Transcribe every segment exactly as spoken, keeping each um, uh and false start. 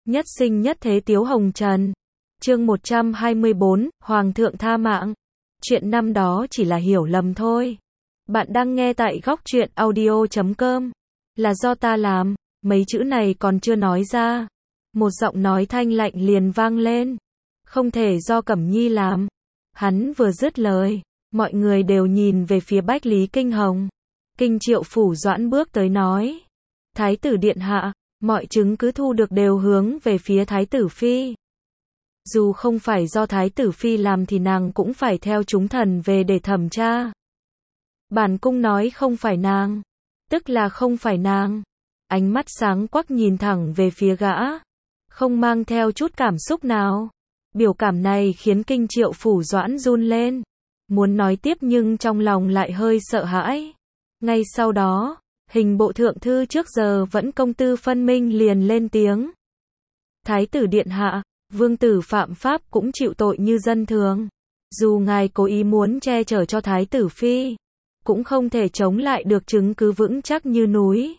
Nhất sinh nhất thế Tiếu Hồng Trần. Chương một trăm hai mươi bốn, Hoàng thượng tha mạng. Chuyện năm đó chỉ là hiểu lầm thôi. Bạn đang nghe tại góc truyện audio chấm com. Là do ta làm, mấy chữ này còn chưa nói ra. Một giọng nói thanh lạnh liền vang lên. Không thể do Cẩm Nhi làm. Hắn vừa dứt lời, mọi người đều nhìn về phía Bách Lý Kinh Hồng. Kinh Triệu Phủ Doãn bước tới nói. Thái tử điện hạ, mọi chứng cứ thu được đều hướng về phía Thái tử Phi. Dù không phải do Thái tử Phi làm thì nàng cũng phải theo chúng thần về để thẩm tra. Bản cung nói không phải nàng. Tức là không phải nàng. Ánh mắt sáng quắc nhìn thẳng về phía gã. Không mang theo chút cảm xúc nào. Biểu cảm này khiến Kinh Triệu Phủ Doãn run lên. Muốn nói tiếp nhưng trong lòng lại hơi sợ hãi. Ngay sau đó, hình bộ thượng thư trước giờ vẫn công tư phân minh liền lên tiếng. Thái tử điện hạ, vương tử phạm pháp cũng chịu tội như dân thường. Dù ngài cố ý muốn che chở cho Thái tử Phi, cũng không thể chống lại được chứng cứ vững chắc như núi.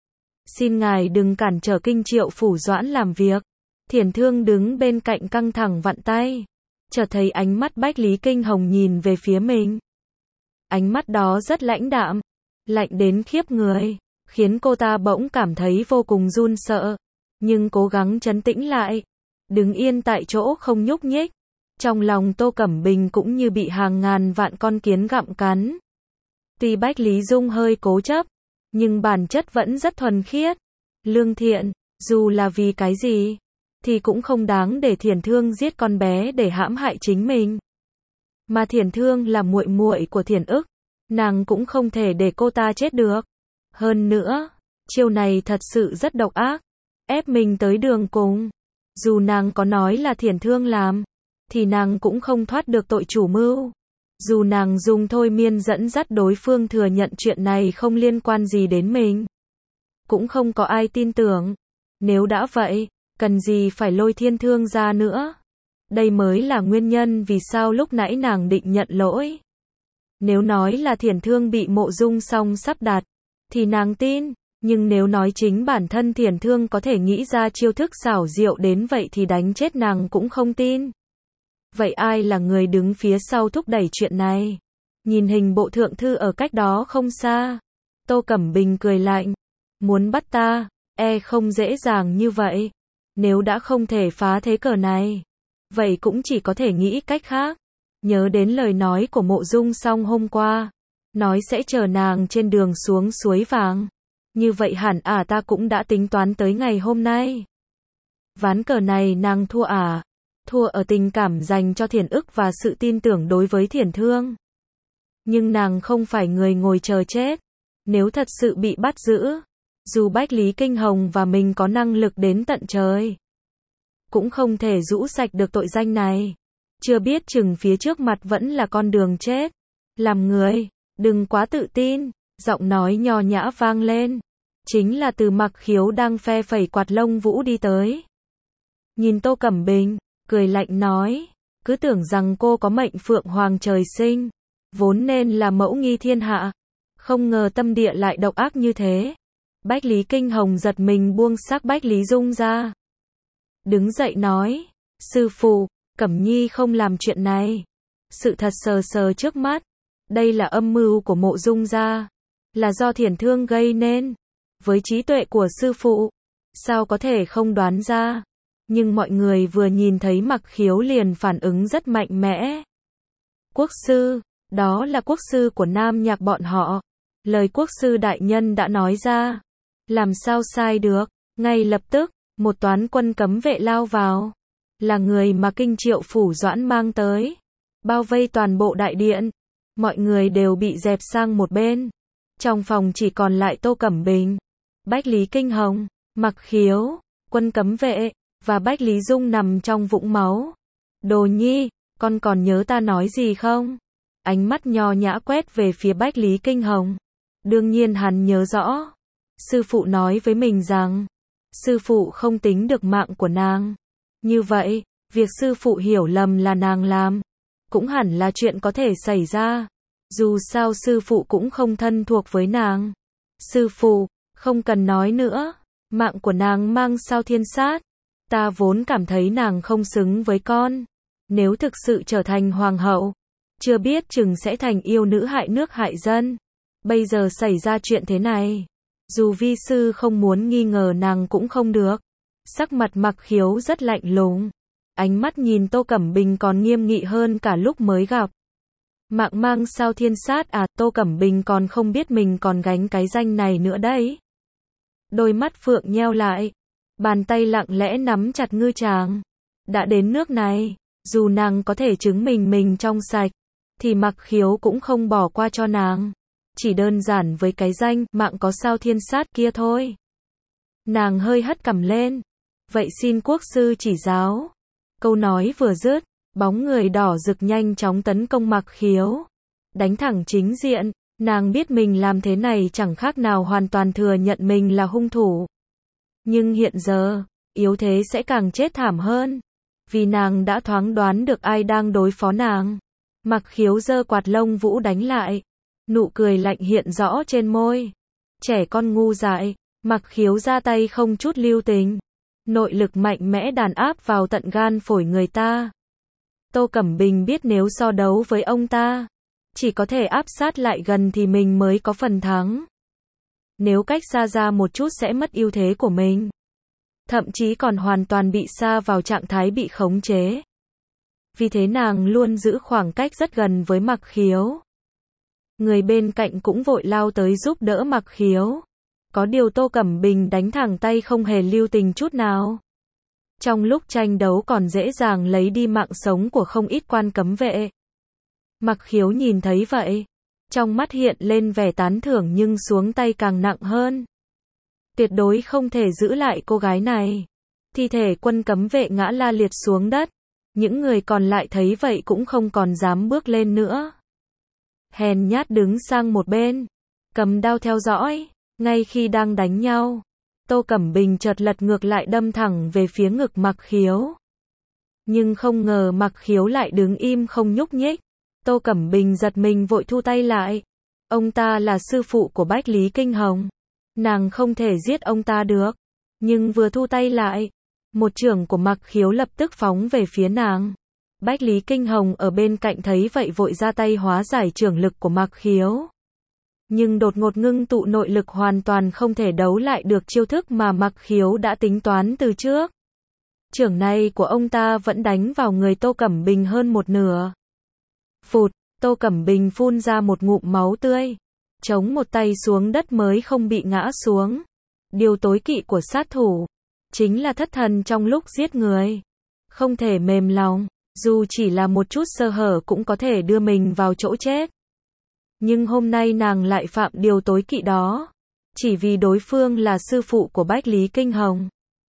Xin ngài đừng cản trở Kinh Triệu Phủ Doãn làm việc. Thiển Thương đứng bên cạnh căng thẳng vặn tay. Chợt thấy ánh mắt Bách Lý Kinh Hồng nhìn về phía mình. Ánh mắt đó rất lãnh đạm, lạnh đến khiếp người, khiến cô ta bỗng cảm thấy vô cùng run sợ. Nhưng cố gắng trấn tĩnh lại, đứng yên tại chỗ không nhúc nhích. Trong lòng Tô Cẩm Bình cũng như bị hàng ngàn vạn con kiến gặm cắn. Tuy Bách Lý Dung hơi cố chấp, nhưng bản chất vẫn rất thuần khiết, lương thiện, dù là vì cái gì, thì cũng không đáng để Thiển Thương giết con bé để hãm hại chính mình. Mà Thiển Thương là muội muội của Thiển Ức, nàng cũng không thể để cô ta chết được. Hơn nữa, chiêu này thật sự rất độc ác, ép mình tới đường cùng. Dù nàng có nói là Thiển Thương làm, thì nàng cũng không thoát được tội chủ mưu. Dù nàng dùng thôi miên dẫn dắt đối phương thừa nhận chuyện này không liên quan gì đến mình, cũng không có ai tin tưởng. Nếu đã vậy, cần gì phải lôi Thiên Thương ra nữa. Đây mới là nguyên nhân vì sao lúc nãy nàng định nhận lỗi. Nếu nói là Thiển Thương bị Mộ Dung Song sắp đặt, thì nàng tin. Nhưng nếu nói chính bản thân Thiển Thương có thể nghĩ ra chiêu thức xảo diệu đến vậy thì đánh chết nàng cũng không tin. Vậy ai là người đứng phía sau thúc đẩy chuyện này? Nhìn hình bộ thượng thư ở cách đó không xa, Tô Cẩm Bình cười lạnh. Muốn bắt ta, e không dễ dàng như vậy. Nếu đã không thể phá thế cờ này, vậy cũng chỉ có thể nghĩ cách khác. Nhớ đến lời nói của Mộ Dung Song hôm qua, nói sẽ chờ nàng trên đường xuống suối vàng. Như vậy hẳn à ta cũng đã tính toán tới ngày hôm nay. Ván cờ này nàng thua à? Thua ở tình cảm dành cho Thiển Ức và sự tin tưởng đối với Thiển Thương. Nhưng nàng không phải người ngồi chờ chết. Nếu thật sự bị bắt giữ, dù Bách Lý Kinh Hồng và mình có năng lực đến tận trời, cũng không thể rũ sạch được tội danh này. Chưa biết chừng phía trước mặt vẫn là con đường chết. Làm người, đừng quá tự tin. Giọng nói nho nhã vang lên. Chính là Từ Mặc Khiếu đang phe phẩy quạt lông vũ đi tới. Nhìn Tô Cẩm Bình, cười lạnh nói. Cứ tưởng rằng cô có mệnh phượng hoàng trời sinh, vốn nên là mẫu nghi thiên hạ. Không ngờ tâm địa lại độc ác như thế. Bách Lý Kinh Hồng giật mình buông xác Bách Lý Dung ra. Đứng dậy nói. Sư phụ, Cẩm Nhi không làm chuyện này. Sự thật sờ sờ trước mắt. Đây là âm mưu của Mộ Dung gia, là do Thiển Thương gây nên. Với trí tuệ của sư phụ, sao có thể không đoán ra. Nhưng mọi người vừa nhìn thấy Mặc Khiếu liền phản ứng rất mạnh mẽ. Quốc sư, đó là quốc sư của Nam Nhạc bọn họ. Lời quốc sư đại nhân đã nói ra, làm sao sai được. Ngay lập tức, một toán quân cấm vệ lao vào. Là người mà Kinh Triệu Phủ Doãn mang tới. Bao vây toàn bộ đại điện. Mọi người đều bị dẹp sang một bên. Trong phòng chỉ còn lại Tô Cẩm Bình, Bách Lý Kinh Hồng, Mặc Khiếu, quân cấm vệ, và Bách Lý Dung nằm trong vũng máu. Đồ Nhi, con còn nhớ ta nói gì không? Ánh mắt nho nhã quét về phía Bách Lý Kinh Hồng. Đương nhiên hắn nhớ rõ. Sư phụ nói với mình rằng, sư phụ không tính được mạng của nàng. Như vậy, việc sư phụ hiểu lầm là nàng làm, cũng hẳn là chuyện có thể xảy ra. Dù sao sư phụ cũng không thân thuộc với nàng. Sư phụ, không cần nói nữa. Mạng của nàng mang sao thiên sát. Ta vốn cảm thấy nàng không xứng với con. Nếu thực sự trở thành hoàng hậu, chưa biết chừng sẽ thành yêu nữ hại nước hại dân. Bây giờ xảy ra chuyện thế này, dù vi sư không muốn nghi ngờ nàng cũng không được. Sắc mặt Mặc Khiếu rất lạnh lùng, ánh mắt nhìn Tô Cẩm Bình còn nghiêm nghị hơn cả lúc mới gặp. Mạng mang sao thiên sát à, Tô Cẩm Bình còn không biết mình còn gánh cái danh này nữa đấy. Đôi mắt phượng nheo lại, bàn tay lặng lẽ nắm chặt ngư tràng. Đã đến nước này, dù nàng có thể chứng minh mình trong sạch, thì Mặc Khiếu cũng không bỏ qua cho nàng. Chỉ đơn giản với cái danh mạng có sao thiên sát kia thôi. Nàng hơi hất cằm lên. Vậy xin quốc sư chỉ giáo. Câu nói vừa dứt, bóng người đỏ rực nhanh chóng tấn công Mặc Khiếu. Đánh thẳng chính diện, nàng biết mình làm thế này chẳng khác nào hoàn toàn thừa nhận mình là hung thủ. Nhưng hiện giờ, yếu thế sẽ càng chết thảm hơn. Vì nàng đã thoáng đoán được ai đang đối phó nàng. Mặc Khiếu giơ quạt lông vũ đánh lại. Nụ cười lạnh hiện rõ trên môi. Trẻ con ngu dại, Mặc Khiếu ra tay không chút lưu tình. Nội lực mạnh mẽ đàn áp vào tận gan phổi người ta. Tô Cẩm Bình biết nếu so đấu với ông ta, chỉ có thể áp sát lại gần thì mình mới có phần thắng. Nếu cách xa ra một chút sẽ mất ưu thế của mình. Thậm chí còn hoàn toàn bị sa vào trạng thái bị khống chế. Vì thế nàng luôn giữ khoảng cách rất gần với Mặc Khiếu. Người bên cạnh cũng vội lao tới giúp đỡ Mặc Khiếu. Có điều Tô Cẩm Bình đánh thẳng tay không hề lưu tình chút nào. Trong lúc tranh đấu còn dễ dàng lấy đi mạng sống của không ít quan cấm vệ. Mặc Khiếu nhìn thấy vậy, trong mắt hiện lên vẻ tán thưởng nhưng xuống tay càng nặng hơn. Tuyệt đối không thể giữ lại cô gái này. Thi thể quân cấm vệ ngã la liệt xuống đất. Những người còn lại thấy vậy cũng không còn dám bước lên nữa. Hèn nhát đứng sang một bên, cầm đao theo dõi. Ngay khi đang đánh nhau, Tô Cẩm Bình chợt lật ngược lại đâm thẳng về phía ngực Mặc Khiếu. Nhưng không ngờ Mặc Khiếu lại đứng im không nhúc nhích. Tô Cẩm Bình giật mình vội thu tay lại. Ông ta là sư phụ của Bách Lý Kinh Hồng. Nàng không thể giết ông ta được. Nhưng vừa thu tay lại, một chưởng của Mặc Khiếu lập tức phóng về phía nàng. Bách Lý Kinh Hồng ở bên cạnh thấy vậy vội ra tay hóa giải chưởng lực của Mặc Khiếu. Nhưng đột ngột ngưng tụ nội lực hoàn toàn không thể đấu lại được chiêu thức mà Mặc Khiếu đã tính toán từ trước. Chưởng này của ông ta vẫn đánh vào người Tô Cẩm Bình hơn một nửa. Phụt, Tô Cẩm Bình phun ra một ngụm máu tươi. Chống một tay xuống đất mới không bị ngã xuống. Điều tối kỵ của sát thủ chính là thất thần trong lúc giết người. Không thể mềm lòng, dù chỉ là một chút sơ hở cũng có thể đưa mình vào chỗ chết. Nhưng hôm nay nàng lại phạm điều tối kỵ đó. Chỉ vì đối phương là sư phụ của Bách Lý Kinh Hồng.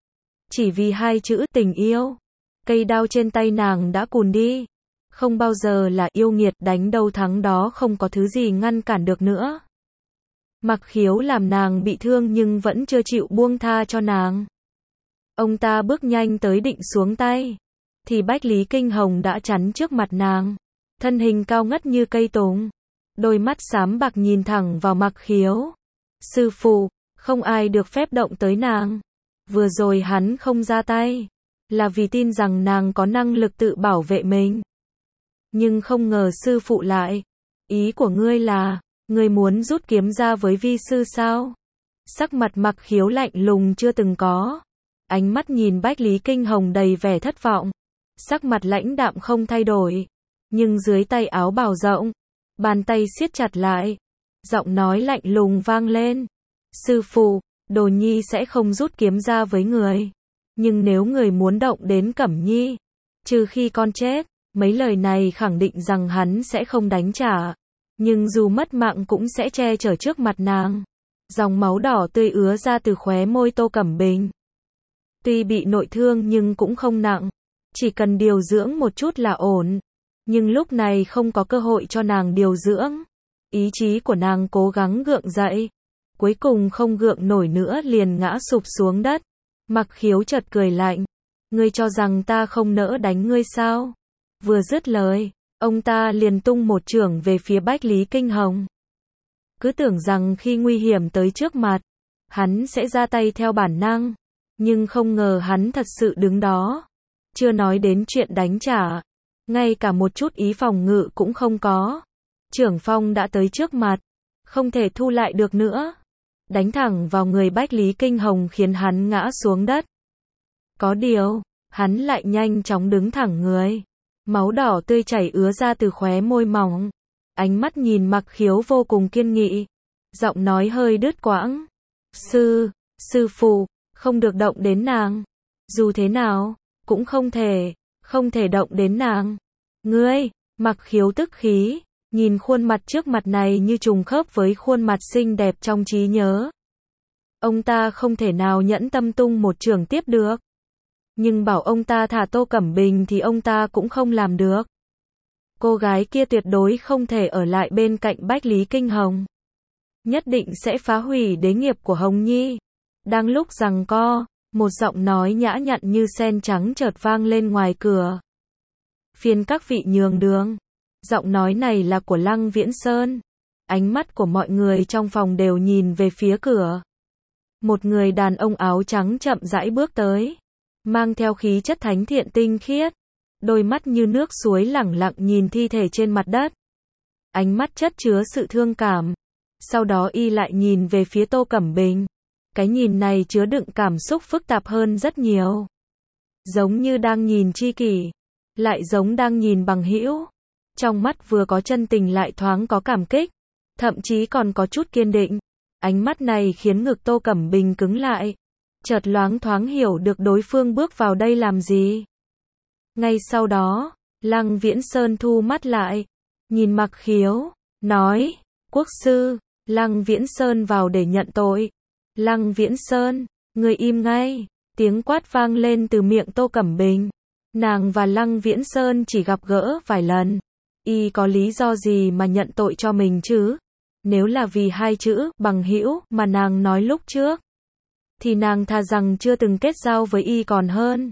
Chỉ vì hai chữ tình yêu. Cây đao trên tay nàng đã cùn đi. Không bao giờ là yêu nghiệt, đánh đâu thắng đó, không có thứ gì ngăn cản được nữa. Mặc Khiếu làm nàng bị thương nhưng vẫn chưa chịu buông tha cho nàng. Ông ta bước nhanh tới định xuống tay. Thì Bách Lý Kinh Hồng đã chắn trước mặt nàng. Thân hình cao ngất như cây tùng. Đôi mắt xám bạc nhìn thẳng vào Mặc Khiếu. Sư phụ, không ai được phép động tới nàng. Vừa rồi hắn không ra tay, là vì tin rằng nàng có năng lực tự bảo vệ mình. Nhưng không ngờ sư phụ lại. Ý của ngươi là, ngươi muốn rút kiếm ra với vi sư sao? Sắc mặt Mặc Khiếu lạnh lùng chưa từng có. Ánh mắt nhìn Bách Lý Kinh Hồng đầy vẻ thất vọng. Sắc mặt lãnh đạm không thay đổi. Nhưng dưới tay áo bào rộng, bàn tay siết chặt lại. Giọng nói lạnh lùng vang lên. Sư phụ, Đồ Nhi sẽ không rút kiếm ra với người. Nhưng nếu người muốn động đến Cẩm Nhi, trừ khi con chết. Mấy lời này khẳng định rằng hắn sẽ không đánh trả. Nhưng dù mất mạng cũng sẽ che chở trước mặt nàng. Dòng máu đỏ tươi ứa ra từ khóe môi Tô Cẩm Bình. Tuy bị nội thương nhưng cũng không nặng. Chỉ cần điều dưỡng một chút là ổn. Nhưng lúc này không có cơ hội cho nàng điều dưỡng. Ý chí của nàng cố gắng gượng dậy. Cuối cùng không gượng nổi nữa liền ngã sụp xuống đất. Mặc Khiếu chợt cười lạnh. Ngươi cho rằng ta không nỡ đánh ngươi sao? Vừa dứt lời, ông ta liền tung một chưởng về phía Bách Lý Kinh Hồng. Cứ tưởng rằng khi nguy hiểm tới trước mặt, hắn sẽ ra tay theo bản năng. Nhưng không ngờ hắn thật sự đứng đó. Chưa nói đến chuyện đánh trả. Ngay cả một chút ý phòng ngự cũng không có. Trưởng phong đã tới trước mặt. Không thể thu lại được nữa. Đánh thẳng vào người Bách Lý Kinh Hồng khiến hắn ngã xuống đất. Có điều, hắn lại nhanh chóng đứng thẳng người. Máu đỏ tươi chảy ứa ra từ khóe môi mỏng. Ánh mắt nhìn Mặc Khiếu vô cùng kiên nghị. Giọng nói hơi đứt quãng. Sư, sư phụ, không được động đến nàng. Dù thế nào, cũng không thể, không thể động đến nàng. Ngươi, Mặc Khiếu tức khí, nhìn khuôn mặt trước mặt này như trùng khớp với khuôn mặt xinh đẹp trong trí nhớ. Ông ta không thể nào nhẫn tâm tung một chưởng tiếp được. Nhưng bảo ông ta thả Tô Cẩm Bình thì ông ta cũng không làm được. Cô gái kia tuyệt đối không thể ở lại bên cạnh Bách Lý Kinh Hồng. Nhất định sẽ phá hủy đế nghiệp của Hồng Nhi. Đang lúc giằng co, một giọng nói nhã nhặn như sen trắng chợt vang lên ngoài cửa. Phiền các vị nhường đường. Giọng nói này là của Lăng Viễn Sơn. Ánh mắt của mọi người trong phòng đều nhìn về phía cửa. Một người đàn ông áo trắng chậm rãi bước tới. Mang theo khí chất thánh thiện tinh khiết. Đôi mắt như nước suối lẳng lặng nhìn thi thể trên mặt đất. Ánh mắt chất chứa sự thương cảm. Sau đó y lại nhìn về phía Tô Cẩm Bình. Cái nhìn này chứa đựng cảm xúc phức tạp hơn rất nhiều. Giống như đang nhìn tri kỷ. Lại giống đang nhìn bằng hữu. Trong mắt vừa có chân tình lại thoáng có cảm kích. Thậm chí còn có chút kiên định. Ánh mắt này khiến ngực Tô Cẩm Bình cứng lại. Chợt loáng thoáng hiểu được đối phương bước vào đây làm gì. Ngay sau đó, Lăng Viễn Sơn thu mắt lại. Nhìn Mặc Khiếu, nói, quốc sư. Lăng Viễn Sơn vào để nhận tội. Lăng Viễn Sơn, người im ngay. Tiếng quát vang lên từ miệng Tô Cẩm Bình. Nàng và Lăng Viễn Sơn chỉ gặp gỡ vài lần. Y có lý do gì mà nhận tội cho mình chứ? Nếu là vì hai chữ bằng hữu mà nàng nói lúc trước, thì nàng thà rằng chưa từng kết giao với y còn hơn.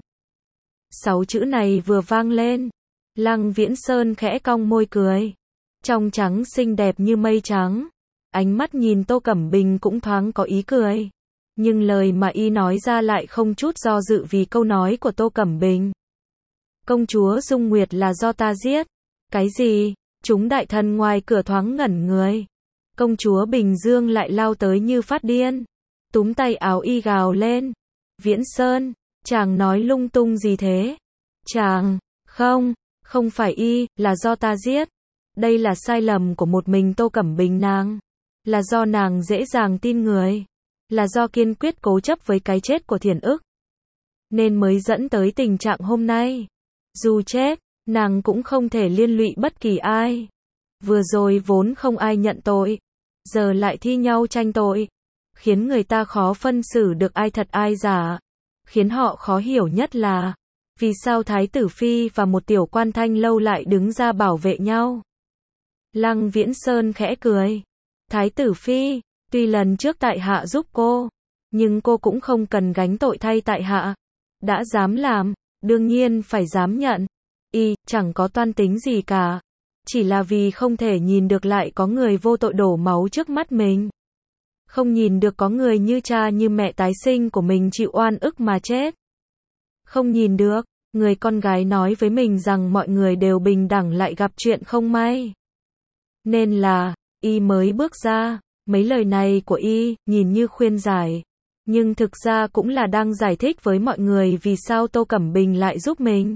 Sáu chữ này vừa vang lên, Lăng Viễn Sơn khẽ cong môi cười. Trong trắng xinh đẹp như mây trắng. Ánh mắt nhìn Tô Cẩm Bình cũng thoáng có ý cười. Nhưng lời mà y nói ra lại không chút do dự vì câu nói của Tô Cẩm Bình. Công chúa Dung Nguyệt là do ta giết. Cái gì? Chúng đại thần ngoài cửa thoáng ngẩn người. Công chúa Bình Dương lại lao tới như phát điên. Túm tay áo y gào lên. Viễn Sơn, chàng nói lung tung gì thế? Chàng, không, không phải y, là do ta giết. Đây là sai lầm của một mình Tô Cẩm Bình nàng. Là do nàng dễ dàng tin người. Là do kiên quyết cố chấp với cái chết của Thiển Ức. Nên mới dẫn tới tình trạng hôm nay. Dù chết, nàng cũng không thể liên lụy bất kỳ ai. Vừa rồi vốn không ai nhận tội. Giờ lại thi nhau tranh tội. Khiến người ta khó phân xử được ai thật ai giả. Khiến họ khó hiểu nhất là, vì sao Thái tử Phi và một tiểu quan thanh lâu lại đứng ra bảo vệ nhau. Lăng Viễn Sơn khẽ cười. Thái tử Phi, tuy lần trước tại hạ giúp cô, nhưng cô cũng không cần gánh tội thay tại hạ. Đã dám làm, đương nhiên phải dám nhận. Y, chẳng có toan tính gì cả. Chỉ là vì không thể nhìn được lại có người vô tội đổ máu trước mắt mình. Không nhìn được có người như cha như mẹ tái sinh của mình chịu oan ức mà chết. Không nhìn được, người con gái nói với mình rằng mọi người đều bình đẳng lại gặp chuyện không may. Nên là, y mới bước ra. Mấy lời này của y, nhìn như khuyên giải. Nhưng thực ra cũng là đang giải thích với mọi người vì sao Tô Cẩm Bình lại giúp mình.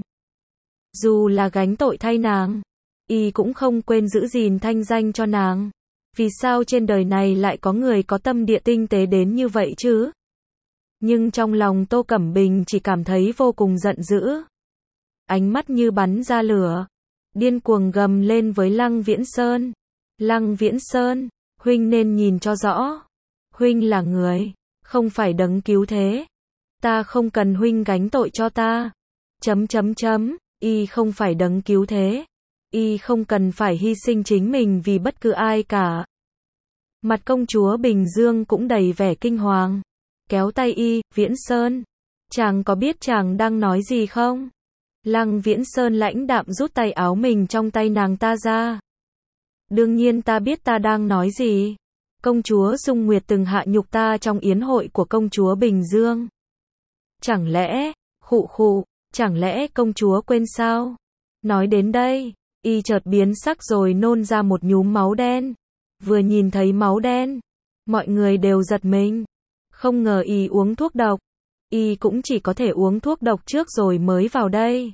Dù là gánh tội thay nàng, y cũng không quên giữ gìn thanh danh cho nàng. Vì sao trên đời này lại có người có tâm địa tinh tế đến như vậy chứ? Nhưng trong lòng Tô Cẩm Bình chỉ cảm thấy vô cùng giận dữ. Ánh mắt như bắn ra lửa. Điên cuồng gầm lên với Lăng Viễn Sơn. Lăng Viễn Sơn, huynh nên nhìn cho rõ. Huynh là người, không phải đấng cứu thế. Ta không cần huynh gánh tội cho ta. Chấm chấm chấm, y không phải đấng cứu thế. Y không cần phải hy sinh chính mình vì bất cứ ai cả. Mặt công chúa Bình Dương cũng đầy vẻ kinh hoàng. Kéo tay y, Viễn Sơn. Chàng có biết chàng đang nói gì không? Lăng Viễn Sơn lãnh đạm rút tay áo mình trong tay nàng ta ra. Đương nhiên ta biết ta đang nói gì. Công chúa Dung Nguyệt từng hạ nhục ta trong yến hội của công chúa Bình Dương. Chẳng lẽ, khụ khụ, chẳng lẽ công chúa quên sao? Nói đến đây, y chợt biến sắc rồi nôn ra một nhúm máu đen. Vừa nhìn thấy máu đen, mọi người đều giật mình. Không ngờ y uống thuốc độc. Y cũng chỉ có thể uống thuốc độc trước rồi mới vào đây.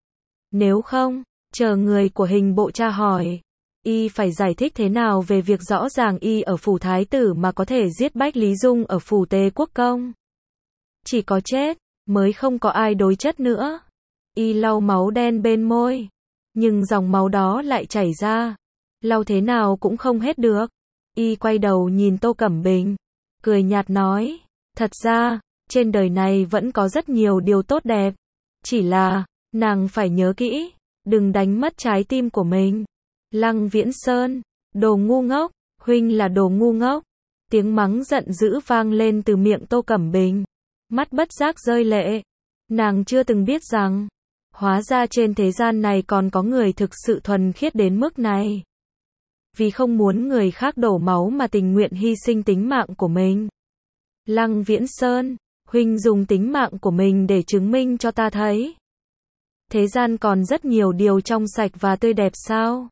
Nếu không, chờ người của hình bộ tra hỏi, y phải giải thích thế nào về việc rõ ràng y ở phủ thái tử mà có thể giết Bách Lý Dung ở phủ Tề Quốc Công. Chỉ có chết, mới không có ai đối chất nữa. Y lau máu đen bên môi, nhưng dòng máu đó lại chảy ra. Lau thế nào cũng không hết được. Y quay đầu nhìn Tô Cẩm Bình, cười nhạt nói, thật ra, trên đời này vẫn có rất nhiều điều tốt đẹp. Chỉ là, nàng phải nhớ kỹ, đừng đánh mất trái tim của mình. Lăng Viễn Sơn, đồ ngu ngốc, huynh là đồ ngu ngốc. Tiếng mắng giận dữ vang lên từ miệng Tô Cẩm Bình. Mắt bất giác rơi lệ. Nàng chưa từng biết rằng, hóa ra trên thế gian này còn có người thực sự thuần khiết đến mức này. Vì không muốn người khác đổ máu mà tình nguyện hy sinh tính mạng của mình. Lăng Viễn Sơn, huynh dùng tính mạng của mình để chứng minh cho ta thấy. Thế gian còn rất nhiều điều trong sạch và tươi đẹp sao?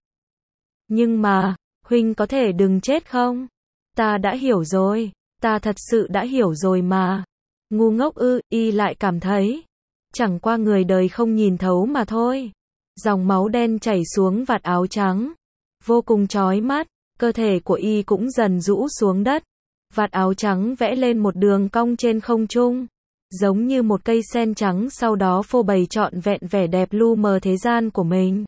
Nhưng mà, huynh có thể đừng chết không? Ta đã hiểu rồi, ta thật sự đã hiểu rồi mà. Ngu ngốc ư, y lại cảm thấy. Chẳng qua người đời không nhìn thấu mà thôi. Dòng máu đen chảy xuống vạt áo trắng. Vô cùng chói mắt, cơ thể của y cũng dần rũ xuống đất. Vạt áo trắng vẽ lên một đường cong trên không trung. Giống như một cây sen trắng sau đó phô bày trọn vẹn vẻ đẹp lu mờ thế gian của mình.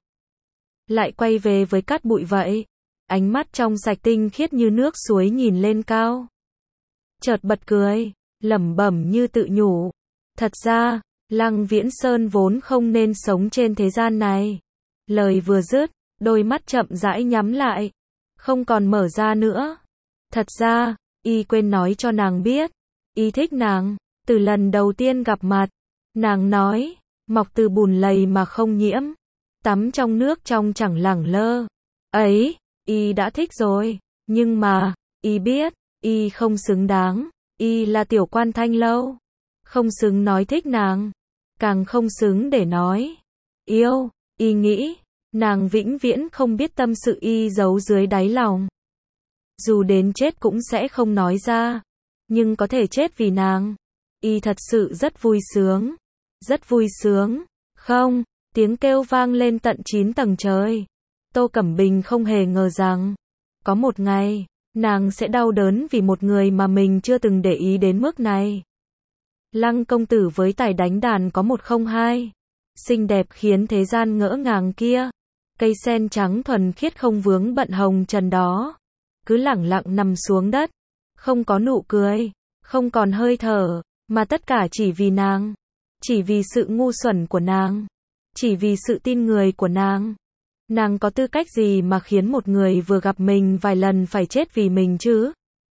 Lại quay về với cát bụi vậy. Ánh mắt trong sạch tinh khiết như nước suối nhìn lên cao. Chợt bật cười, lẩm bẩm như tự nhủ. Thật ra, Lăng Viễn Sơn vốn không nên sống trên thế gian này. Lời vừa dứt, đôi mắt chậm rãi nhắm lại. Không còn mở ra nữa. Thật ra, y quên nói cho nàng biết. Y thích nàng. Từ lần đầu tiên gặp mặt, nàng nói, mọc từ bùn lầy mà không nhiễm. Tắm trong nước trong chẳng lẳng lơ. Ấy, y đã thích rồi. Nhưng mà, y biết, y không xứng đáng. Y là tiểu quan thanh lâu. Không xứng nói thích nàng. Càng không xứng để nói yêu. Y nghĩ, nàng vĩnh viễn không biết tâm sự y giấu dưới đáy lòng. Dù đến chết cũng sẽ không nói ra. Nhưng có thể chết vì nàng. Y thật sự rất vui sướng. Rất vui sướng. Không, tiếng kêu vang lên tận chín tầng trời. Tô Cẩm Bình không hề ngờ rằng, có một ngày, nàng sẽ đau đớn vì một người mà mình chưa từng để ý đến mức này. Lăng công tử với tài đánh đàn có một không hai. Xinh đẹp khiến thế gian ngỡ ngàng kia. Cây sen trắng thuần khiết không vướng bận hồng trần đó. Cứ lẳng lặng nằm xuống đất. Không có nụ cười. Không còn hơi thở. Mà tất cả chỉ vì nàng. Chỉ vì sự ngu xuẩn của nàng. Chỉ vì sự tin người của nàng. Nàng có tư cách gì mà khiến một người vừa gặp mình vài lần phải chết vì mình chứ?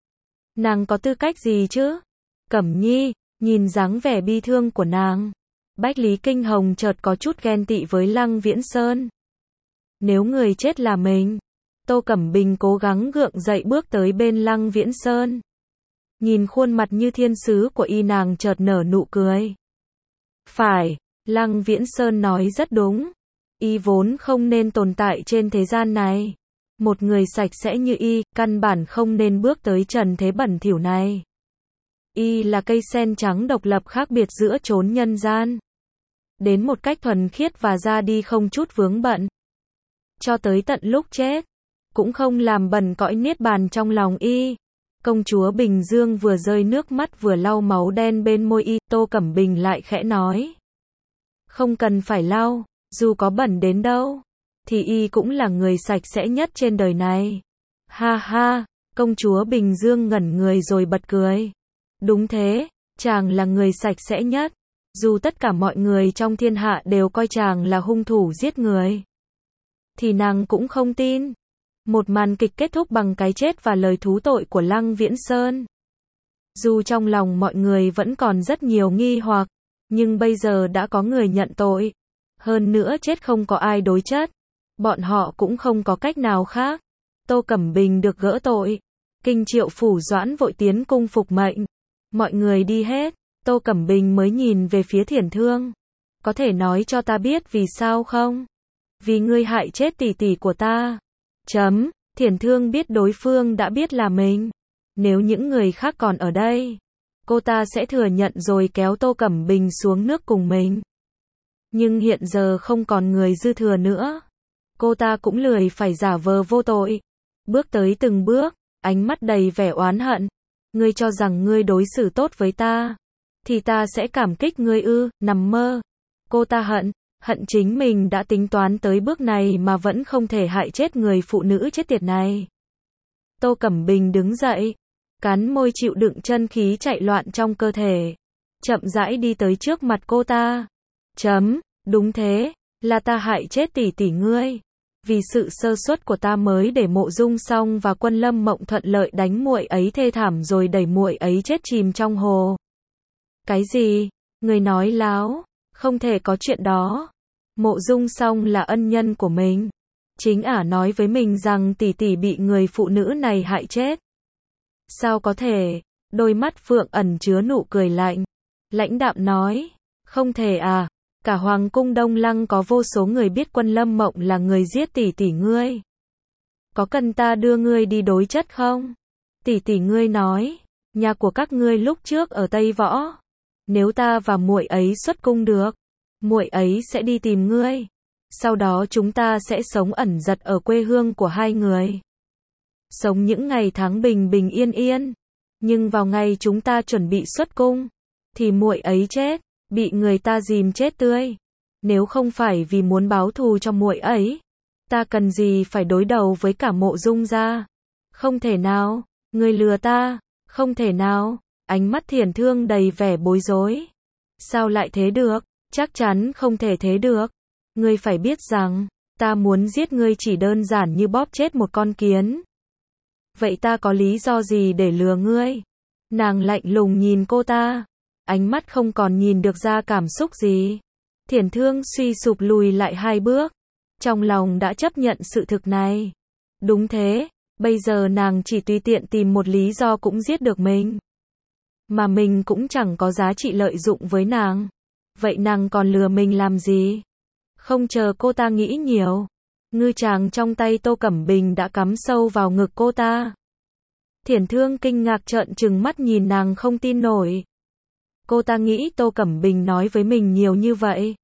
Nàng có tư cách gì chứ? Cẩm Nhi, nhìn dáng vẻ bi thương của nàng. Bách Lý Kinh Hồng chợt có chút ghen tị với Lăng Viễn Sơn. Nếu người chết là mình. Tô Cẩm Bình cố gắng gượng dậy bước tới bên Lăng Viễn Sơn. Nhìn khuôn mặt như thiên sứ của y, nàng chợt nở nụ cười. Phải, Lăng Viễn Sơn nói rất đúng. Y vốn không nên tồn tại trên thế gian này. Một người sạch sẽ như y, căn bản không nên bước tới trần thế bẩn thỉu này. Y là cây sen trắng độc lập khác biệt giữa chốn nhân gian. Đến một cách thuần khiết và ra đi không chút vướng bận. Cho tới tận lúc chết, cũng không làm bẩn cõi niết bàn trong lòng y. Công chúa Bình Dương vừa rơi nước mắt vừa lau máu đen bên môi y. Tô Cẩm Bình lại khẽ nói. Không cần phải lau, dù có bẩn đến đâu, thì y cũng là người sạch sẽ nhất trên đời này. Ha ha, công chúa Bình Dương ngẩn người rồi bật cười. Đúng thế, chàng là người sạch sẽ nhất. Dù tất cả mọi người trong thiên hạ đều coi chàng là hung thủ giết người, thì nàng cũng không tin. Một màn kịch kết thúc bằng cái chết và lời thú tội của Lăng Viễn Sơn. Dù trong lòng mọi người vẫn còn rất nhiều nghi hoặc, nhưng bây giờ đã có người nhận tội. Hơn nữa chết không có ai đối chất. Bọn họ cũng không có cách nào khác. Tô Cẩm Bình được gỡ tội. Kinh Triệu Phủ Doãn vội tiến cung phục mệnh. Mọi người đi hết. Tô Cẩm Bình mới nhìn về phía Thiển Thương. Có thể nói cho ta biết vì sao không? Vì ngươi hại chết tỷ tỷ của ta. Chấm, Thiển Thương biết đối phương đã biết là mình. Nếu những người khác còn ở đây, cô ta sẽ thừa nhận rồi kéo Tô Cẩm Bình xuống nước cùng mình. Nhưng hiện giờ không còn người dư thừa nữa. Cô ta cũng lười phải giả vờ vô tội. Bước tới từng bước, ánh mắt đầy vẻ oán hận. Ngươi cho rằng ngươi đối xử tốt với ta, thì ta sẽ cảm kích ngươi ư? Nằm mơ. Cô ta hận, hận chính mình đã tính toán tới bước này mà vẫn không thể hại chết người phụ nữ chết tiệt này. Tô Cẩm Bình đứng dậy, cắn môi chịu đựng chân khí chạy loạn trong cơ thể, chậm rãi đi tới trước mặt cô ta. Chấm, đúng thế, là ta hại chết tỷ tỷ ngươi. Vì sự sơ suất của ta mới để Mộ Dung Song và Quân Lâm Mộng thuận lợi đánh muội ấy thê thảm rồi đẩy muội ấy chết chìm trong hồ. Cái gì? Người nói láo, không thể có chuyện đó. Mộ Dung Song là ân nhân của mình. Chính ả nói với mình rằng tỷ tỷ bị người phụ nữ này hại chết. Sao có thể? Đôi mắt Phượng ẩn chứa nụ cười lạnh. Lãnh đạm nói, không thể à, cả Hoàng cung Đông Lăng có vô số người biết Quân Lâm Mộng là người giết tỷ tỷ ngươi. Có cần ta đưa ngươi đi đối chất không? Tỷ tỷ ngươi nói, nhà của các ngươi lúc trước ở Tây Võ. Nếu ta và muội ấy xuất cung được, muội ấy sẽ đi tìm ngươi. Sau đó chúng ta sẽ sống ẩn giật ở quê hương của hai người. Sống những ngày tháng bình bình yên yên. Nhưng vào ngày chúng ta chuẩn bị xuất cung, thì muội ấy chết, bị người ta dìm chết tươi. Nếu không phải vì muốn báo thù cho muội ấy, ta cần gì phải đối đầu với cả Mộ Dung gia? Không thể nào, ngươi lừa ta, không thể nào. Ánh mắt Thiển Thương đầy vẻ bối rối. Sao lại thế được? Chắc chắn không thể thế được. Ngươi phải biết rằng, ta muốn giết ngươi chỉ đơn giản như bóp chết một con kiến. Vậy ta có lý do gì để lừa ngươi? Nàng lạnh lùng nhìn cô ta, ánh mắt không còn nhìn được ra cảm xúc gì. Thiển Thương suy sụp lùi lại hai bước, trong lòng đã chấp nhận sự thực này. Đúng thế, bây giờ nàng chỉ tùy tiện tìm một lý do cũng giết được mình. Mà mình cũng chẳng có giá trị lợi dụng với nàng. Vậy nàng còn lừa mình làm gì? Không chờ cô ta nghĩ nhiều, ngư tràng trong tay Tô Cẩm Bình đã cắm sâu vào ngực cô ta. Thiển Thương kinh ngạc trợn trừng mắt nhìn nàng không tin nổi. Cô ta nghĩ Tô Cẩm Bình nói với mình nhiều như vậy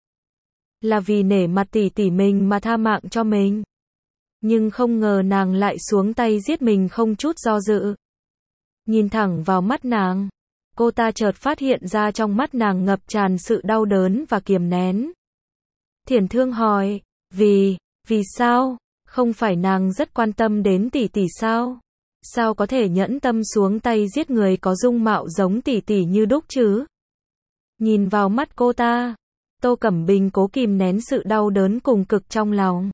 là vì nể mặt tỷ tỷ mình mà tha mạng cho mình. Nhưng không ngờ nàng lại xuống tay giết mình không chút do dự. Nhìn thẳng vào mắt nàng, cô ta chợt phát hiện ra trong mắt nàng ngập tràn sự đau đớn và kiềm nén. Thiển Thương hỏi, vì, vì sao? Không phải nàng rất quan tâm đến tỷ tỷ sao? Sao có thể nhẫn tâm xuống tay giết người có dung mạo giống tỷ tỷ như đúc chứ? Nhìn vào mắt cô ta, Tô Cẩm Bình cố kìm nén sự đau đớn cùng cực trong lòng.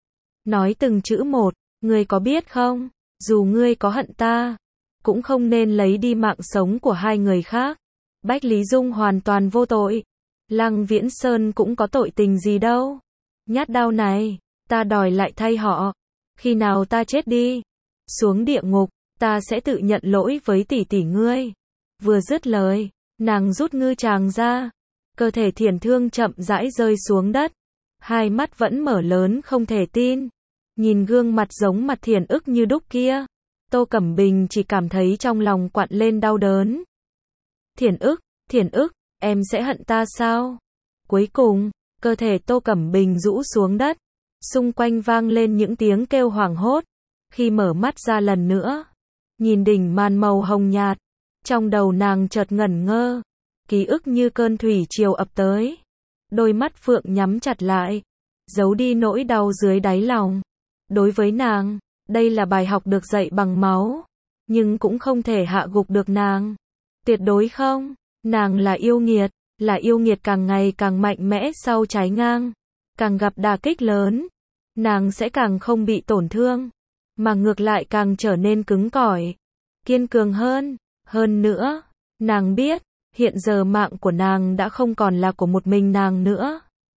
Nói từng chữ một, ngươi có biết không? Dù ngươi có hận ta, cũng không nên lấy đi mạng sống của hai người khác. Bách Lý Dung hoàn toàn vô tội. Lăng Viễn Sơn cũng có tội tình gì đâu. Nhát đao này, ta đòi lại thay họ. Khi nào ta chết đi, xuống địa ngục, ta sẽ tự nhận lỗi với tỷ tỷ ngươi. Vừa dứt lời, nàng rút ngư tràng ra. Cơ thể Thiển Thương chậm rãi rơi xuống đất. Hai mắt vẫn mở lớn không thể tin. Nhìn gương mặt giống mặt Thiển Ức như đúc kia, Tô Cẩm Bình chỉ cảm thấy trong lòng quặn lên đau đớn. Thiển Ức, Thiển Ức, em sẽ hận ta sao? Cuối cùng, cơ thể Tô Cẩm Bình rũ xuống đất. Xung quanh vang lên những tiếng kêu hoảng hốt. Khi mở mắt ra lần nữa, nhìn đỉnh màn màu hồng nhạt, trong đầu nàng chợt ngẩn ngơ. Ký ức như cơn thủy triều ập tới. Đôi mắt Phượng nhắm chặt lại, giấu đi nỗi đau dưới đáy lòng. Đối với nàng, đây là bài học được dạy bằng máu, nhưng cũng không thể hạ gục được nàng. Tuyệt đối không, nàng là yêu nghiệt, là yêu nghiệt càng ngày càng mạnh mẽ sau trái ngang. Càng gặp đả kích lớn, nàng sẽ càng không bị tổn thương, mà ngược lại càng trở nên cứng cỏi, kiên cường hơn. Hơn nữa, nàng biết, hiện giờ mạng của nàng đã không còn là của một mình nàng nữa.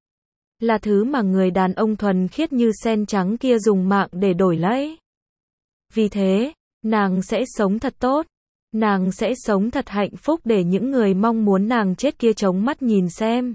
Là thứ mà người đàn ông thuần khiết như sen trắng kia dùng mạng để đổi lấy. Vì thế, nàng sẽ sống thật tốt. nàng sẽ sống thật hạnh phúc để những người mong muốn nàng chết kia trống mắt nhìn xem.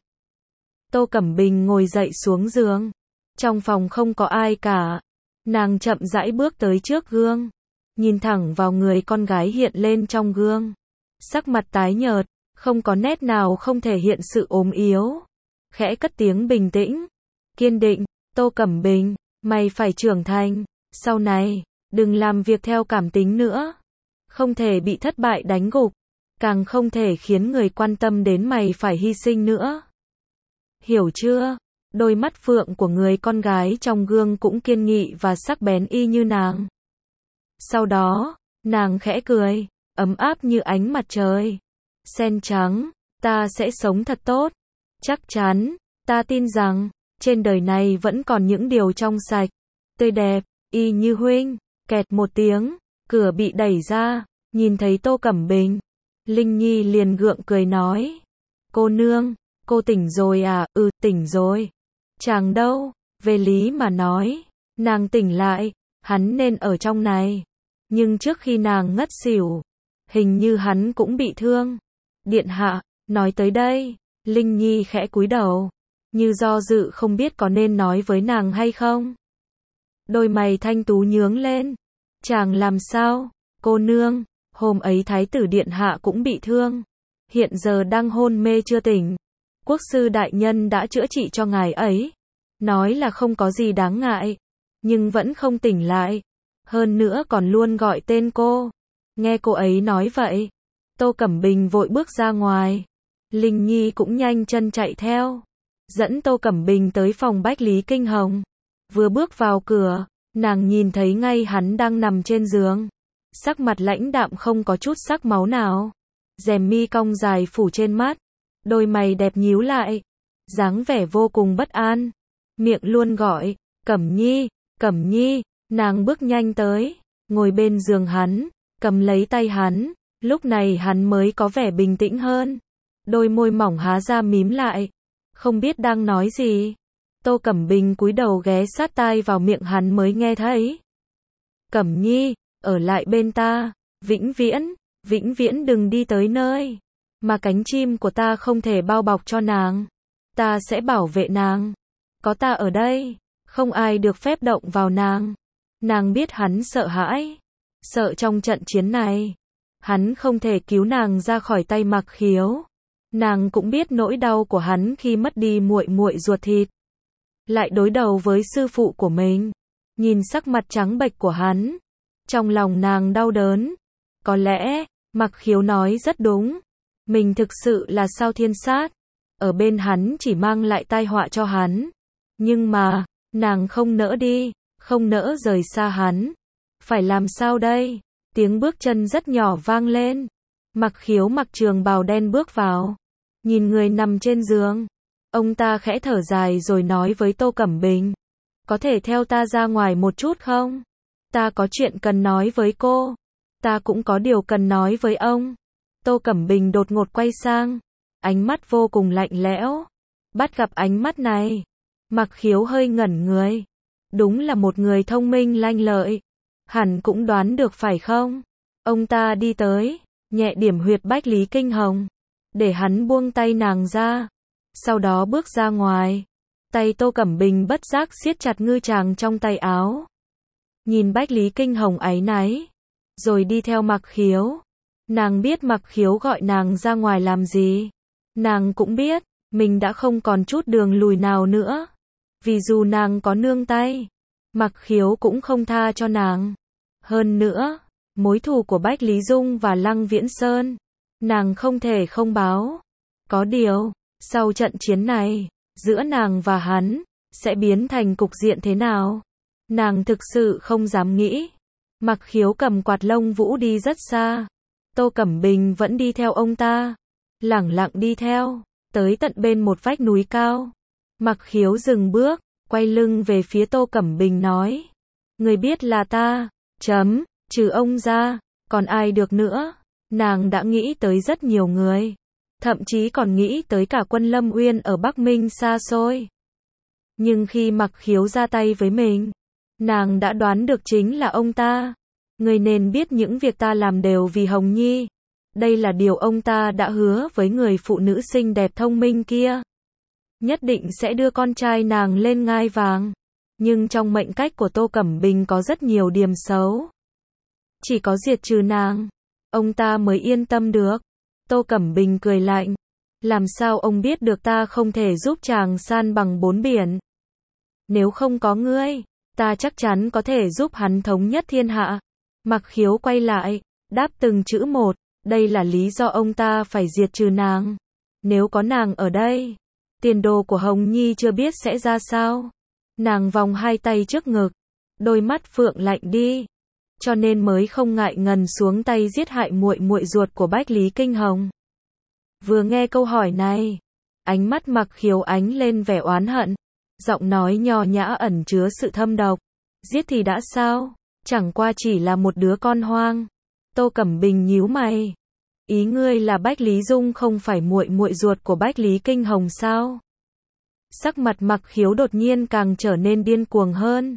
Tô Cẩm Bình ngồi dậy xuống giường. Trong phòng không có ai cả. Nàng chậm rãi bước tới trước gương. Nhìn thẳng vào người con gái hiện lên trong gương. Sắc mặt tái nhợt, không có nét nào không thể hiện sự ốm yếu. Khẽ cất tiếng bình tĩnh, kiên định, Tô Cẩm Bình, mày phải trưởng thành. Sau này, đừng làm việc theo cảm tính nữa. Không thể bị thất bại đánh gục. Càng không thể khiến người quan tâm đến mày phải hy sinh nữa. Hiểu chưa? Đôi mắt phượng của người con gái trong gương cũng kiên nghị và sắc bén y như nàng. Sau đó, nàng khẽ cười, ấm áp như ánh mặt trời. Sen trắng, ta sẽ sống thật tốt. Chắc chắn, ta tin rằng, trên đời này vẫn còn những điều trong sạch, tươi đẹp, y như huynh. Kẹt một tiếng, cửa bị đẩy ra, nhìn thấy Tô Cẩm Bình. Linh Nhi liền gượng cười nói. Cô nương, cô tỉnh rồi à? Ừ, tỉnh rồi. Chàng đâu? Về lý mà nói, nàng tỉnh lại, hắn nên ở trong này. Nhưng trước khi nàng ngất xỉu, hình như hắn cũng bị thương. Điện hạ, nói tới đây, Linh Nhi khẽ cúi đầu, như do dự không biết có nên nói với nàng hay không. Đôi mày thanh tú nhướng lên. Chàng làm sao? Cô nương, hôm ấy thái tử điện hạ cũng bị thương. Hiện giờ đang hôn mê chưa tỉnh. Quốc sư đại nhân đã chữa trị cho ngài ấy. Nói là không có gì đáng ngại. Nhưng vẫn không tỉnh lại. Hơn nữa còn luôn gọi tên cô. Nghe cô ấy nói vậy, Tô Cẩm Bình vội bước ra ngoài. Linh Nhi cũng nhanh chân chạy theo. Dẫn Tô Cẩm Bình tới phòng Bách Lý Kinh Hồng. Vừa bước vào cửa, nàng nhìn thấy ngay hắn đang nằm trên giường. Sắc mặt lãnh đạm không có chút sắc máu nào. Rèm mi cong dài phủ trên mắt. Đôi mày đẹp nhíu lại. Dáng vẻ vô cùng bất an. Miệng luôn gọi, Cẩm Nhi, Cẩm Nhi. Nàng bước nhanh tới, ngồi bên giường hắn, cầm lấy tay hắn. Lúc này hắn mới có vẻ bình tĩnh hơn. Đôi môi mỏng há ra mím lại. Không biết đang nói gì. Tô Cẩm Bình cúi đầu ghé sát tai vào miệng hắn mới nghe thấy. Cẩm Nhi, ở lại bên ta, vĩnh viễn, vĩnh viễn đừng đi tới nơi mà cánh chim của ta không thể bao bọc cho nàng. Ta sẽ bảo vệ nàng. Có ta ở đây, không ai được phép động vào nàng. Nàng biết hắn sợ hãi. Sợ trong trận chiến này, hắn không thể cứu nàng ra khỏi tay Mặc Khiếu. Nàng cũng biết nỗi đau của hắn khi mất đi muội muội ruột thịt. Lại đối đầu với sư phụ của mình. Nhìn sắc mặt trắng bệch của hắn, trong lòng nàng đau đớn. Có lẽ, Mặc Khiếu nói rất đúng. Mình thực sự là sao thiên sát. Ở bên hắn chỉ mang lại tai họa cho hắn. Nhưng mà, nàng không nỡ đi, không nỡ rời xa hắn. Phải làm sao đây? Tiếng bước chân rất nhỏ vang lên. Mặc Khiếu mặc trường bào đen bước vào. Nhìn người nằm trên giường. Ông ta khẽ thở dài rồi nói với Tô Cẩm Bình. Có thể theo ta ra ngoài một chút không? Ta có chuyện cần nói với cô. Ta cũng có điều cần nói với ông. Tô Cẩm Bình đột ngột quay sang. Ánh mắt vô cùng lạnh lẽo. Bắt gặp ánh mắt này, Mặc Khiếu hơi ngẩn người. Đúng là một người thông minh lanh lợi. Hẳn cũng đoán được phải không? Ông ta đi tới, nhẹ điểm huyệt Bách Lý Kinh Hồng. Để hắn buông tay nàng ra. Sau đó bước ra ngoài. Tay Tô Cẩm Bình bất giác siết chặt ngư tràng trong tay áo. Nhìn Bách Lý Kinh Hồng áy náy. Rồi đi theo Mặc Khiếu. Nàng biết Mặc Khiếu gọi nàng ra ngoài làm gì. Nàng cũng biết, mình đã không còn chút đường lùi nào nữa. Vì dù nàng có nương tay, Mặc Khiếu cũng không tha cho nàng. Hơn nữa, mối thù của Bách Lý Dung và Lăng Viễn Sơn, nàng không thể không báo. Có điều, sau trận chiến này, giữa nàng và hắn, sẽ biến thành cục diện thế nào? Nàng thực sự không dám nghĩ. Mặc Khiếu cầm quạt lông vũ đi rất xa. Tô Cẩm Bình vẫn đi theo ông ta. Lẳng lặng đi theo, tới tận bên một vách núi cao. Mặc Khiếu dừng bước, quay lưng về phía Tô Cẩm Bình nói. Người biết là ta, chấm, trừ ông ra, còn ai được nữa? Nàng đã nghĩ tới rất nhiều người. Thậm chí còn nghĩ tới cả quân Lâm Uyên ở Bắc Minh xa xôi. Nhưng khi Mặc Khiếu ra tay với mình, nàng đã đoán được chính là ông ta. Ngươi nên biết những việc ta làm đều vì Hồng Nhi. Đây là điều ông ta đã hứa với người phụ nữ xinh đẹp thông minh kia. Nhất định sẽ đưa con trai nàng lên ngai vàng. Nhưng trong mệnh cách của Tô Cẩm Bình có rất nhiều điểm xấu. Chỉ có diệt trừ nàng, ông ta mới yên tâm được. Tô Cẩm Bình cười lạnh. Làm sao ông biết được ta không thể giúp chàng san bằng bốn biển? Nếu không có ngươi, ta chắc chắn có thể giúp hắn thống nhất thiên hạ. Mặc Khiếu quay lại, đáp từng chữ một. Đây là lý do ông ta phải diệt trừ nàng. Nếu có nàng ở đây, tiền đồ của Hồng Nhi chưa biết sẽ ra sao. Nàng vòng hai tay trước ngực, đôi mắt phượng lạnh đi, cho nên mới không ngại ngần xuống tay giết hại muội muội ruột của Bách Lý Kinh Hồng. Vừa nghe câu hỏi này, ánh mắt Mặc Khiếu ánh lên vẻ oán hận, giọng nói nho nhã ẩn chứa sự thâm độc. Giết thì đã sao, chẳng qua chỉ là một đứa con hoang. Tô Cẩm Bình nhíu mày. Ý ngươi là Bách Lý Dung không phải muội muội ruột của Bách Lý Kinh Hồng sao? Sắc mặt Mặc Khiếu đột nhiên càng trở nên điên cuồng hơn.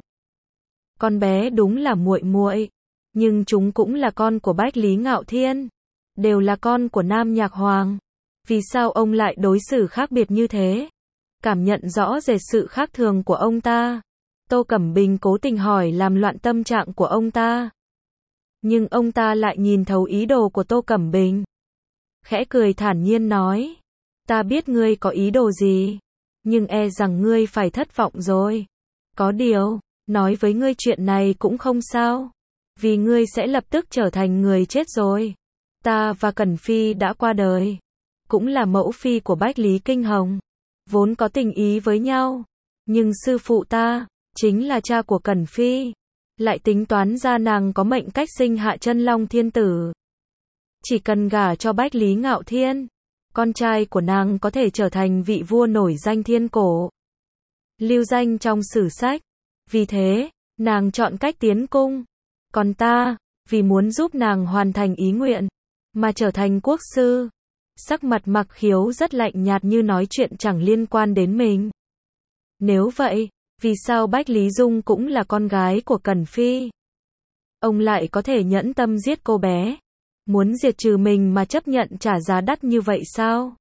Con bé đúng là muội muội, nhưng chúng cũng là con của Bách Lý Ngạo Thiên, đều là con của Nam Nhạc Hoàng. Vì sao ông lại đối xử khác biệt như thế? Cảm nhận rõ rệt sự khác thường của ông ta, Tô Cẩm Bình cố tình hỏi làm loạn tâm trạng của ông ta. Nhưng ông ta lại nhìn thấu ý đồ của Tô Cẩm Bình. Khẽ cười thản nhiên nói, ta biết ngươi có ý đồ gì, nhưng e rằng ngươi phải thất vọng rồi. Có điều, nói với ngươi chuyện này cũng không sao, vì ngươi sẽ lập tức trở thành người chết rồi. Ta và Cẩn Phi đã qua đời, cũng là mẫu phi của Bách Lý Kinh Hồng, vốn có tình ý với nhau, nhưng sư phụ ta, chính là cha của Cẩn Phi, lại tính toán ra nàng có mệnh cách sinh hạ chân long thiên tử. Chỉ cần gả cho Bách Lý Ngạo Thiên, con trai của nàng có thể trở thành vị vua nổi danh thiên cổ, lưu danh trong sử sách. Vì thế, nàng chọn cách tiến cung. Còn ta, vì muốn giúp nàng hoàn thành ý nguyện, mà trở thành quốc sư. Sắc mặt Mặc Khiếu rất lạnh nhạt như nói chuyện chẳng liên quan đến mình. Nếu vậy, vì sao Bách Lý Dung cũng là con gái của Cẩn Phi? Ông lại có thể nhẫn tâm giết cô bé, muốn diệt trừ mình mà chấp nhận trả giá đắt như vậy sao?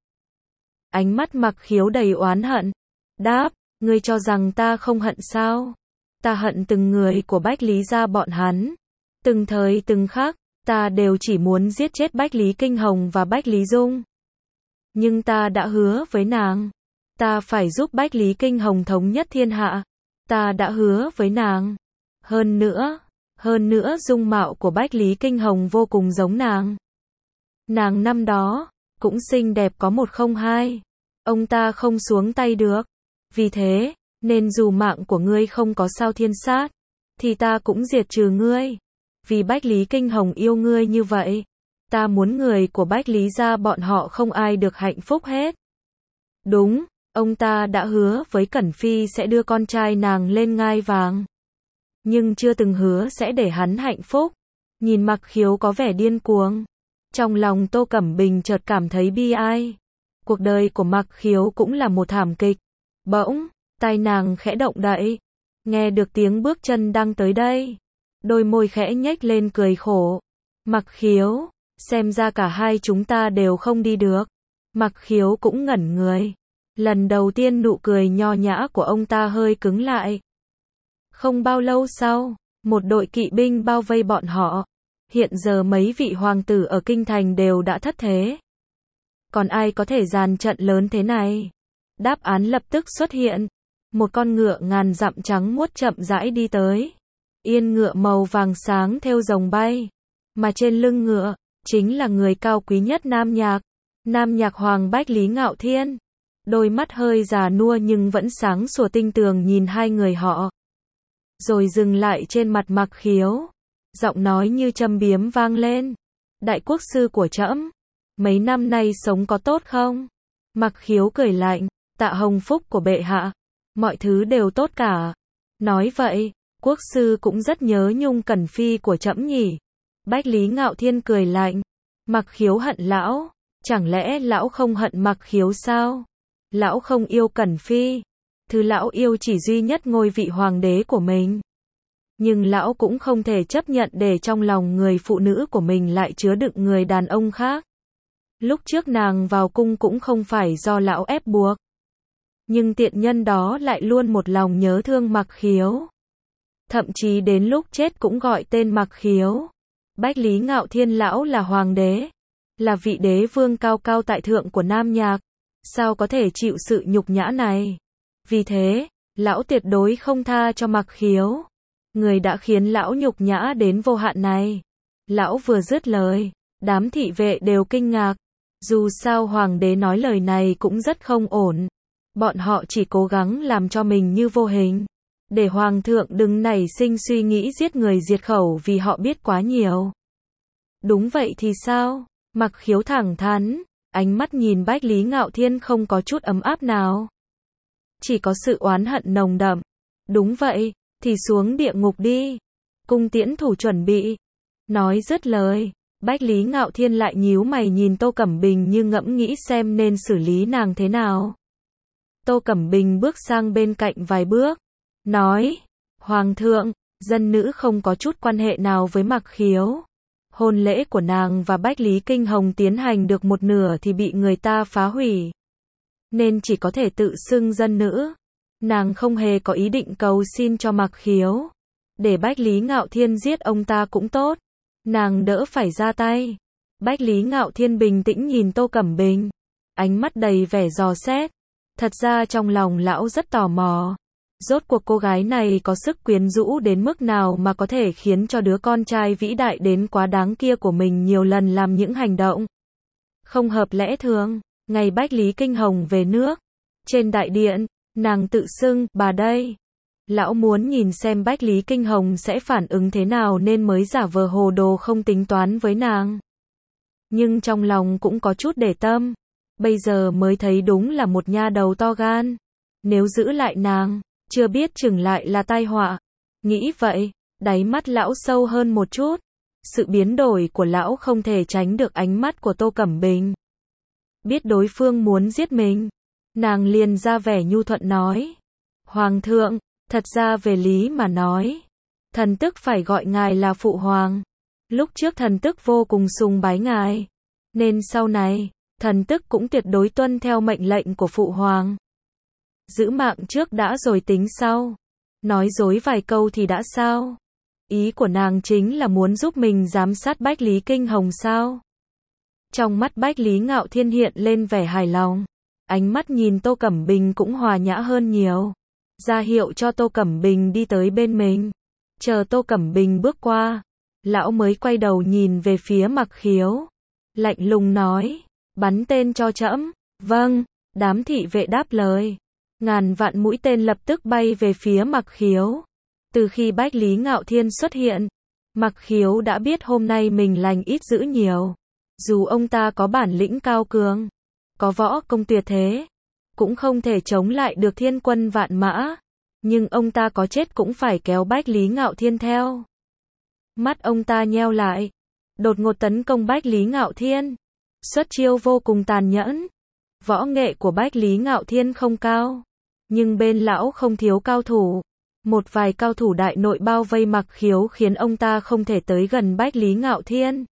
Ánh mắt Mặc Khiếu đầy oán hận. Đáp, ngươi cho rằng ta không hận sao? Ta hận từng người của Bách Lý gia bọn hắn. Từng thời từng khắc, ta đều chỉ muốn giết chết Bách Lý Kinh Hồng và Bách Lý Dung. Nhưng ta đã hứa với nàng, ta phải giúp Bách Lý Kinh Hồng thống nhất thiên hạ. Ta đã hứa với nàng. Hơn nữa, hơn nữa dung mạo của Bách Lý Kinh Hồng vô cùng giống nàng. Nàng năm đó, cũng xinh đẹp có một không hai. Ông ta không xuống tay được. Vì thế, nên dù mạng của ngươi không có sao thiên sát, thì ta cũng diệt trừ ngươi. Vì Bách Lý Kinh Hồng yêu ngươi như vậy, ta muốn người của Bách Lý gia bọn họ không ai được hạnh phúc hết. Đúng, ông ta đã hứa với Cẩn Phi sẽ đưa con trai nàng lên ngai vàng, nhưng chưa từng hứa sẽ để hắn hạnh phúc. Nhìn Mặc Khiếu có vẻ điên cuồng, trong lòng Tô Cẩm Bình chợt cảm thấy bi ai. Cuộc đời của Mặc Khiếu cũng là một thảm kịch. Bỗng, tai nàng khẽ động đậy, nghe được tiếng bước chân đang tới đây, đôi môi khẽ nhếch lên cười khổ. Mặc Khiếu, xem ra cả hai chúng ta đều không đi được. Mặc Khiếu cũng ngẩn người. Lần đầu tiên nụ cười nho nhã của ông ta hơi cứng lại. Không bao lâu sau, một đội kỵ binh bao vây bọn họ. Hiện giờ mấy vị hoàng tử ở kinh thành đều đã thất thế. Còn ai có thể dàn trận lớn thế này? Đáp án lập tức xuất hiện. Một con ngựa ngàn dặm trắng muốt chậm rãi đi tới. Yên ngựa màu vàng sáng thêu rồng bay. Mà trên lưng ngựa, chính là người cao quý nhất Nam Nhạc. Nam Nhạc Hoàng Bách Lý Ngạo Thiên. Đôi mắt hơi già nua nhưng vẫn sáng sủa tinh tường nhìn hai người họ. Rồi dừng lại trên mặt Mặc Khiếu. Giọng nói như châm biếm vang lên. Đại quốc sư của trẫm, mấy năm nay sống có tốt không? Mặc Khiếu cười lạnh, tạ hồng phúc của bệ hạ, mọi thứ đều tốt cả. Nói vậy, quốc sư cũng rất nhớ nhung Cẩn Phi của trẫm nhỉ? Bách Lý Ngạo Thiên cười lạnh. Mặc Khiếu hận lão, chẳng lẽ lão không hận Mặc Khiếu sao? Lão không yêu Cẩn Phi, thứ lão yêu chỉ duy nhất ngôi vị hoàng đế của mình. Nhưng lão cũng không thể chấp nhận để trong lòng người phụ nữ của mình lại chứa đựng người đàn ông khác. Lúc trước nàng vào cung cũng không phải do lão ép buộc. Nhưng tiện nhân đó lại luôn một lòng nhớ thương Mặc Khiếu. Thậm chí đến lúc chết cũng gọi tên Mặc Khiếu. Bách Lý Ngạo Thiên lão là hoàng đế, là vị đế vương cao cao tại thượng của Nam Nhạc, sao có thể chịu sự nhục nhã này? Vì thế, lão tuyệt đối không tha cho Mặc Khiếu, người đã khiến lão nhục nhã đến vô hạn này. Lão vừa dứt lời, đám thị vệ đều kinh ngạc, dù sao hoàng đế nói lời này cũng rất không ổn. Bọn họ chỉ cố gắng làm cho mình như vô hình, để hoàng thượng đừng nảy sinh suy nghĩ giết người diệt khẩu vì họ biết quá nhiều. Đúng vậy thì sao? Mặc Khiếu thẳng thắn, ánh mắt nhìn Bách Lý Ngạo Thiên không có chút ấm áp nào. Chỉ có sự oán hận nồng đậm. Đúng vậy, thì xuống địa ngục đi. Cung tiễn thủ chuẩn bị. Nói dứt lời, Bách Lý Ngạo Thiên lại nhíu mày nhìn Tô Cẩm Bình như ngẫm nghĩ xem nên xử lý nàng thế nào. Tô Cẩm Bình bước sang bên cạnh vài bước, nói, Hoàng thượng, dân nữ không có chút quan hệ nào với Mặc Khiếu. Hôn lễ của nàng và Bách Lý Kinh Hồng tiến hành được một nửa thì bị người ta phá hủy, nên chỉ có thể tự xưng dân nữ. Nàng không hề có ý định cầu xin cho Mặc Khiếu. Để Bách Lý Ngạo Thiên giết ông ta cũng tốt, nàng đỡ phải ra tay. Bách Lý Ngạo Thiên bình tĩnh nhìn Tô Cẩm Bình, ánh mắt đầy vẻ dò xét. Thật ra trong lòng lão rất tò mò, rốt cuộc cô gái này có sức quyến rũ đến mức nào mà có thể khiến cho đứa con trai vĩ đại đến quá đáng kia của mình nhiều lần làm những hành động không hợp lẽ thường. Ngày Bách Lý Kinh Hồng về nước, trên đại điện, nàng tự xưng, bà đây. Lão muốn nhìn xem Bách Lý Kinh Hồng sẽ phản ứng thế nào nên mới giả vờ hồ đồ không tính toán với nàng. Nhưng trong lòng cũng có chút để tâm. Bây giờ mới thấy đúng là một nha đầu to gan. Nếu giữ lại nàng, chưa biết chừng lại là tai họa. Nghĩ vậy, đáy mắt lão sâu hơn một chút. Sự biến đổi của lão không thể tránh được ánh mắt của Tô Cẩm Bình. Biết đối phương muốn giết mình, nàng liền ra vẻ nhu thuận nói. Hoàng thượng, thật ra về lý mà nói, thần tức phải gọi ngài là phụ hoàng. Lúc trước thần tức vô cùng sùng bái ngài, nên sau này, thần tức cũng tuyệt đối tuân theo mệnh lệnh của phụ hoàng. Giữ mạng trước đã rồi tính sau. Nói dối vài câu thì đã sao? Ý của nàng chính là muốn giúp mình giám sát Bách Lý Kinh Hồng sao? Trong mắt Bách Lý Ngạo Thiên hiện lên vẻ hài lòng. Ánh mắt nhìn Tô Cẩm Bình cũng hòa nhã hơn nhiều. Ra hiệu cho Tô Cẩm Bình đi tới bên mình. Chờ Tô Cẩm Bình bước qua, lão mới quay đầu nhìn về phía Mặc Khiếu. Lạnh lùng nói, bắn tên cho trẫm. Vâng, đám thị vệ đáp lời. Ngàn vạn mũi tên lập tức bay về phía Mặc Khiếu. Từ khi Bách Lý Ngạo Thiên xuất hiện, Mặc Khiếu đã biết hôm nay mình lành ít dữ nhiều. Dù ông ta có bản lĩnh cao cường, có võ công tuyệt thế, cũng không thể chống lại được thiên quân vạn mã. Nhưng ông ta có chết cũng phải kéo Bách Lý Ngạo Thiên theo. Mắt ông ta nheo lại, đột ngột tấn công Bách Lý Ngạo Thiên. Xuất chiêu vô cùng tàn nhẫn. Võ nghệ của Bách Lý Ngạo Thiên không cao, nhưng bên lão không thiếu cao thủ. Một vài cao thủ đại nội bao vây Mặc Khiếu khiến ông ta không thể tới gần Bách Lý Ngạo Thiên.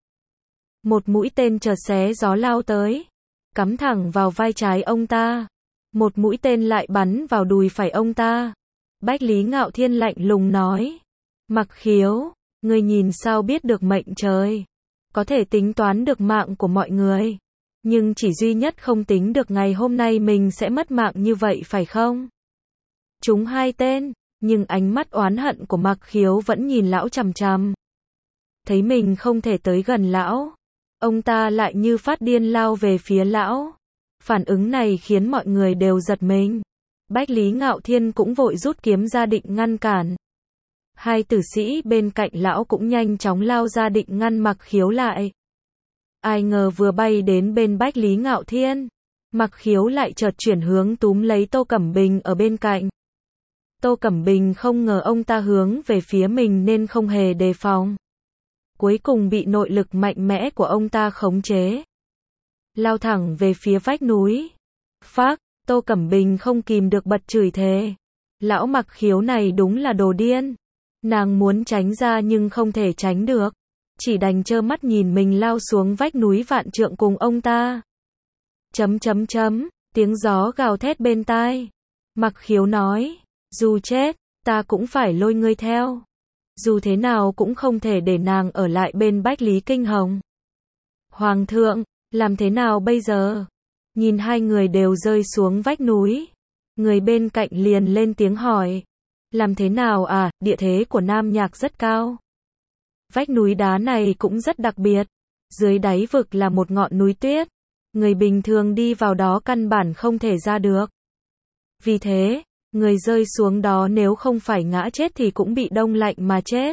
Một mũi tên chợt xé gió lao tới, cắm thẳng vào vai trái ông ta. Một mũi tên lại bắn vào đùi phải ông ta. Bách Lý Ngạo Thiên lạnh lùng nói, Mặc Khiếu, ngươi nhìn sao biết được mệnh trời, có thể tính toán được mạng của mọi người, nhưng chỉ duy nhất không tính được ngày hôm nay mình sẽ mất mạng như vậy phải không? Trúng hai tên, nhưng ánh mắt oán hận của Mặc Khiếu vẫn nhìn lão chằm chằm. Thấy mình không thể tới gần lão, ông ta lại như phát điên lao về phía lão. Phản ứng này khiến mọi người đều giật mình. Bách Lý Ngạo Thiên cũng vội rút kiếm ra định ngăn cản. Hai tử sĩ bên cạnh lão cũng nhanh chóng lao ra định ngăn Mặc Khiếu lại. Ai ngờ vừa bay đến bên Bách Lý Ngạo Thiên, Mặc Khiếu lại chợt chuyển hướng túm lấy Tô Cẩm Bình ở bên cạnh. Tô Cẩm Bình không ngờ ông ta hướng về phía mình nên không hề đề phòng. Cuối cùng bị nội lực mạnh mẽ của ông ta khống chế, lao thẳng về phía vách núi. Phác, Tô Cẩm Bình không kìm được bật chửi thề. Lão Mặc Khiếu này đúng là đồ điên. Nàng muốn tránh ra nhưng không thể tránh được. Chỉ đành trơ mắt nhìn mình lao xuống vách núi vạn trượng cùng ông ta. Chấm chấm chấm, tiếng gió gào thét bên tai. Mặc Khiếu nói, dù chết, ta cũng phải lôi ngươi theo. Dù thế nào cũng không thể để nàng ở lại bên Bách Lý Kinh Hồng. Hoàng thượng, làm thế nào bây giờ? Nhìn hai người đều rơi xuống vách núi. Người bên cạnh liền lên tiếng hỏi. Làm thế nào à, địa thế của Nam Nhạc rất cao. Vách núi đá này cũng rất đặc biệt. Dưới đáy vực là một ngọn núi tuyết. Người bình thường đi vào đó căn bản không thể ra được. Vì thế, người rơi xuống đó nếu không phải ngã chết thì cũng bị đông lạnh mà chết.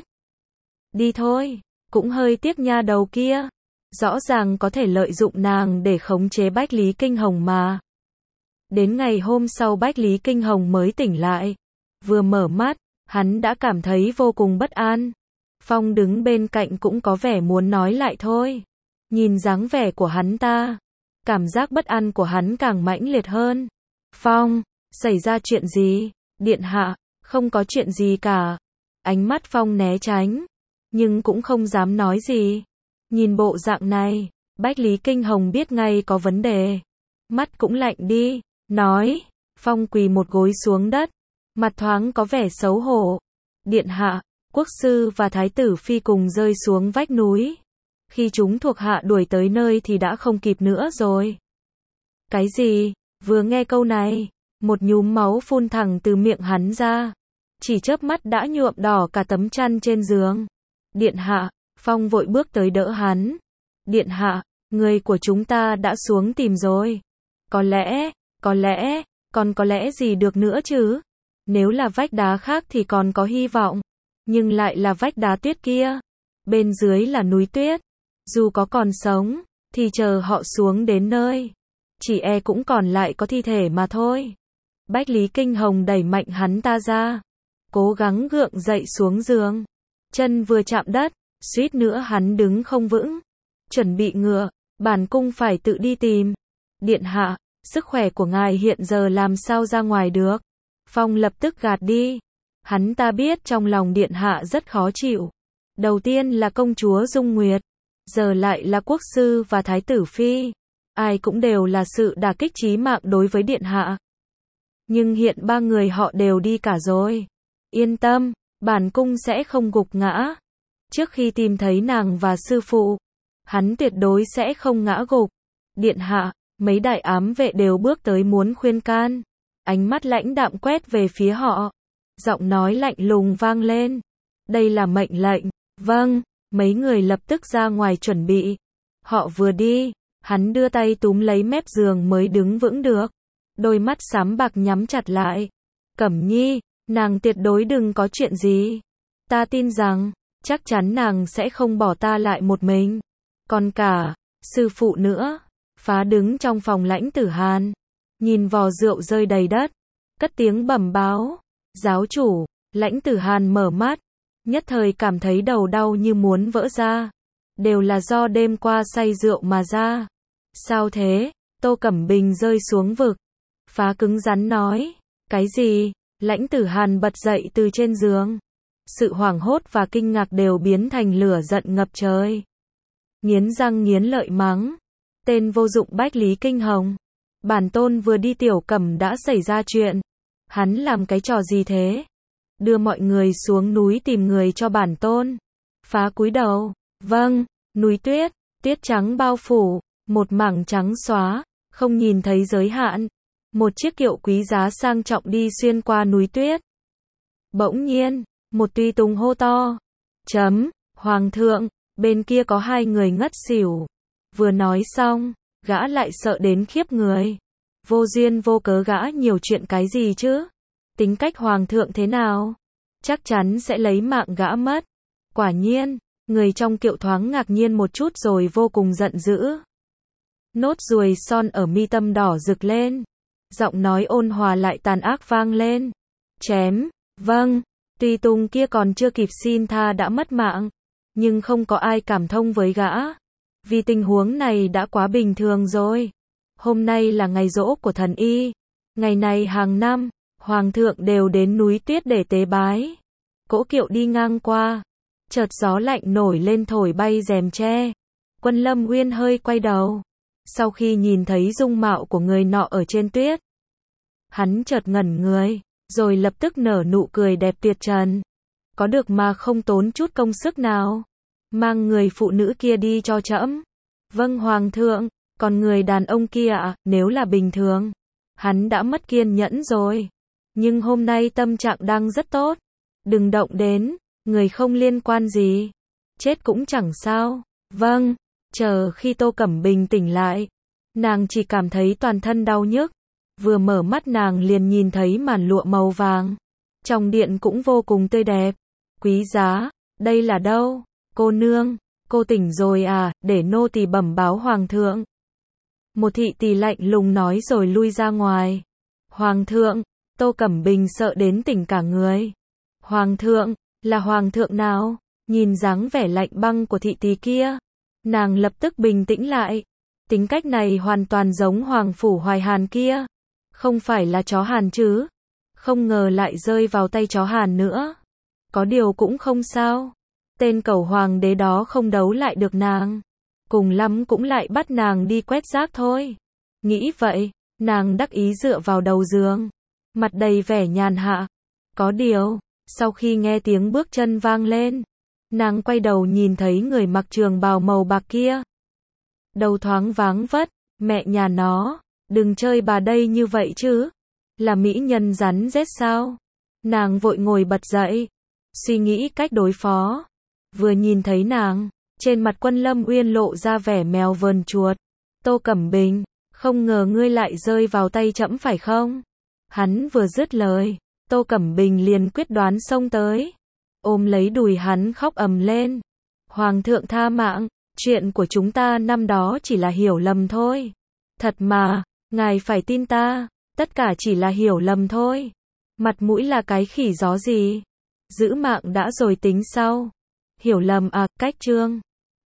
Đi thôi, cũng hơi tiếc nha đầu kia. Rõ ràng có thể lợi dụng nàng để khống chế Bách Lý Kinh Hồng mà. Đến ngày hôm sau Bách Lý Kinh Hồng mới tỉnh lại. Vừa mở mắt, hắn đã cảm thấy vô cùng bất an. Phong đứng bên cạnh cũng có vẻ muốn nói lại thôi. Nhìn dáng vẻ của hắn ta, cảm giác bất an của hắn càng mãnh liệt hơn. Phong, xảy ra chuyện gì? Điện hạ, không có chuyện gì cả. Ánh mắt Phong né tránh, nhưng cũng không dám nói gì. Nhìn bộ dạng này, Bách Lý Kinh Hồng biết ngay có vấn đề. Mắt cũng lạnh đi, nói. Phong quỳ một gối xuống đất, mặt thoáng có vẻ xấu hổ. Điện hạ, quốc sư và thái tử phi cùng rơi xuống vách núi. Khi chúng thuộc hạ đuổi tới nơi thì đã không kịp nữa rồi. Cái gì? Vừa nghe câu này, một nhúm máu phun thẳng từ miệng hắn ra. Chỉ chớp mắt đã nhuộm đỏ cả tấm chăn trên giường. Điện hạ, Phong vội bước tới đỡ hắn. Điện hạ, người của chúng ta đã xuống tìm rồi. Có lẽ, có lẽ, còn có lẽ gì được nữa chứ? Nếu là vách đá khác thì còn có hy vọng. Nhưng lại là vách đá tuyết kia. Bên dưới là núi tuyết. Dù có còn sống, thì chờ họ xuống đến nơi. Chỉ e cũng còn lại có thi thể mà thôi. Bách Lý Kinh Hồng đẩy mạnh hắn ta ra. Cố gắng gượng dậy xuống giường. Chân vừa chạm đất, suýt nữa hắn đứng không vững. Chuẩn bị ngựa, bản cung phải tự đi tìm. Điện hạ, sức khỏe của ngài hiện giờ làm sao ra ngoài được? Phong lập tức gạt đi. Hắn ta biết trong lòng điện hạ rất khó chịu. Đầu tiên là công chúa Dung Nguyệt. Giờ lại là quốc sư và thái tử phi. Ai cũng đều là sự đả kích chí mạng đối với điện hạ. Nhưng hiện ba người họ đều đi cả rồi. Yên tâm, bản cung sẽ không gục ngã. Trước khi tìm thấy nàng và sư phụ, hắn tuyệt đối sẽ không ngã gục. Điện hạ, mấy đại ám vệ đều bước tới muốn khuyên can. Ánh mắt lãnh đạm quét về phía họ. Giọng nói lạnh lùng vang lên. Đây là mệnh lệnh. Vâng, mấy người lập tức ra ngoài chuẩn bị. Họ vừa đi, hắn đưa tay túm lấy mép giường mới đứng vững được. Đôi mắt xám bạc nhắm chặt lại. Cẩm Nhi, nàng tuyệt đối đừng có chuyện gì. Ta tin rằng, chắc chắn nàng sẽ không bỏ ta lại một mình. Còn cả, sư phụ nữa. Phá đứng trong phòng Lãnh Tử Hàn. Nhìn vò rượu rơi đầy đất. Cất tiếng bẩm báo. Giáo chủ, Lãnh Tử Hàn mở mắt. Nhất thời cảm thấy đầu đau như muốn vỡ ra. Đều là do đêm qua say rượu mà ra. Sao thế? Tô Cẩm Bình rơi xuống vực. Phá cứng rắn nói. Cái gì? Lãnh Tử Hàn bật dậy từ trên giường. Sự hoảng hốt và kinh ngạc đều biến thành lửa giận ngập trời. Nghiến răng nghiến lợi mắng. Tên vô dụng Bách Lý Kinh Hồng. Bản tôn vừa đi tiểu cẩm đã xảy ra chuyện. Hắn làm cái trò gì thế? Đưa mọi người xuống núi tìm người cho bản tôn. Phá cúi đầu. Vâng, núi tuyết, tuyết trắng bao phủ, một mảng trắng xóa, không nhìn thấy giới hạn. Một chiếc kiệu quý giá sang trọng đi xuyên qua núi tuyết. Bỗng nhiên, một tùy tùng hô to. Chấm, Hoàng thượng, bên kia có hai người ngất xỉu. Vừa nói xong, gã lại sợ đến khiếp người. Vô duyên vô cớ gã nhiều chuyện cái gì chứ? Tính cách Hoàng thượng thế nào? Chắc chắn sẽ lấy mạng gã mất. Quả nhiên, người trong kiệu thoáng ngạc nhiên một chút rồi vô cùng giận dữ. Nốt ruồi son ở mi tâm đỏ rực lên. Giọng nói ôn hòa lại tàn ác vang lên. Chém, vâng, tùy tùng kia còn chưa kịp xin tha đã mất mạng. Nhưng không có ai cảm thông với gã. Vì tình huống này đã quá bình thường rồi. Hôm nay là ngày giỗ của thần y. Ngày này hàng năm, Hoàng thượng đều đến núi tuyết để tế bái. cỗ kiệu đi ngang qua. Chợt gió lạnh nổi lên thổi bay rèm tre. Quân Lâm Uyên hơi quay đầu. Sau khi nhìn thấy dung mạo của người nọ ở trên tuyết, hắn chợt ngẩn người, rồi lập tức nở nụ cười đẹp tuyệt trần. Có được mà không tốn chút công sức nào. Mang người phụ nữ kia đi cho trẫm. Vâng hoàng thượng, còn người đàn ông kia ạ, nếu là bình thường, hắn đã mất kiên nhẫn rồi. Nhưng hôm nay tâm trạng đang rất tốt. Đừng động đến, người không liên quan gì. Chết cũng chẳng sao. Vâng, chờ khi Tô Cẩm Bình tỉnh lại, nàng chỉ cảm thấy toàn thân đau nhức. Vừa mở mắt nàng liền nhìn thấy màn lụa màu vàng. Trong điện cũng vô cùng tươi đẹp. Quý giá, đây là đâu? Cô nương, cô tỉnh rồi à, để nô tỳ bẩm báo hoàng thượng. Một thị tỳ lạnh lùng nói rồi lui ra ngoài. Hoàng thượng, Tô Cẩm Bình sợ đến tỉnh cả người. Hoàng thượng, là hoàng thượng nào? Nhìn dáng vẻ lạnh băng của thị tỳ kia, nàng lập tức bình tĩnh lại. Tính cách này hoàn toàn giống hoàng phủ Hoài Hàn kia. Không phải là chó Hàn chứ? Không ngờ lại rơi vào tay chó Hàn nữa. Có điều cũng không sao. Tên cẩu hoàng đế đó không đấu lại được nàng. Cùng lắm cũng lại bắt nàng đi quét rác thôi. Nghĩ vậy, nàng đắc ý dựa vào đầu giường, mặt đầy vẻ nhàn hạ. Có điều, sau khi nghe tiếng bước chân vang lên, nàng quay đầu nhìn thấy người mặc trường bào màu bạc kia. Đầu thoáng váng vất, mẹ nhà nó, đừng chơi bà đây như vậy chứ. Là mỹ nhân rắn rết sao? Nàng vội ngồi bật dậy, suy nghĩ cách đối phó. Vừa nhìn thấy nàng, trên mặt Quân Lâm Uyên lộ ra vẻ mèo vờn chuột. Tô Cẩm Bình, không ngờ ngươi lại rơi vào tay trẫm phải không? Hắn vừa dứt lời, Tô Cẩm Bình liền quyết đoán xông tới, ôm lấy đùi hắn khóc ầm lên. Hoàng thượng tha mạng, chuyện của chúng ta năm đó chỉ là hiểu lầm thôi. Thật mà, ngài phải tin ta, tất cả chỉ là hiểu lầm thôi. Mặt mũi là cái khỉ gió gì? Giữ mạng đã rồi tính sau. Hiểu lầm à, cách chương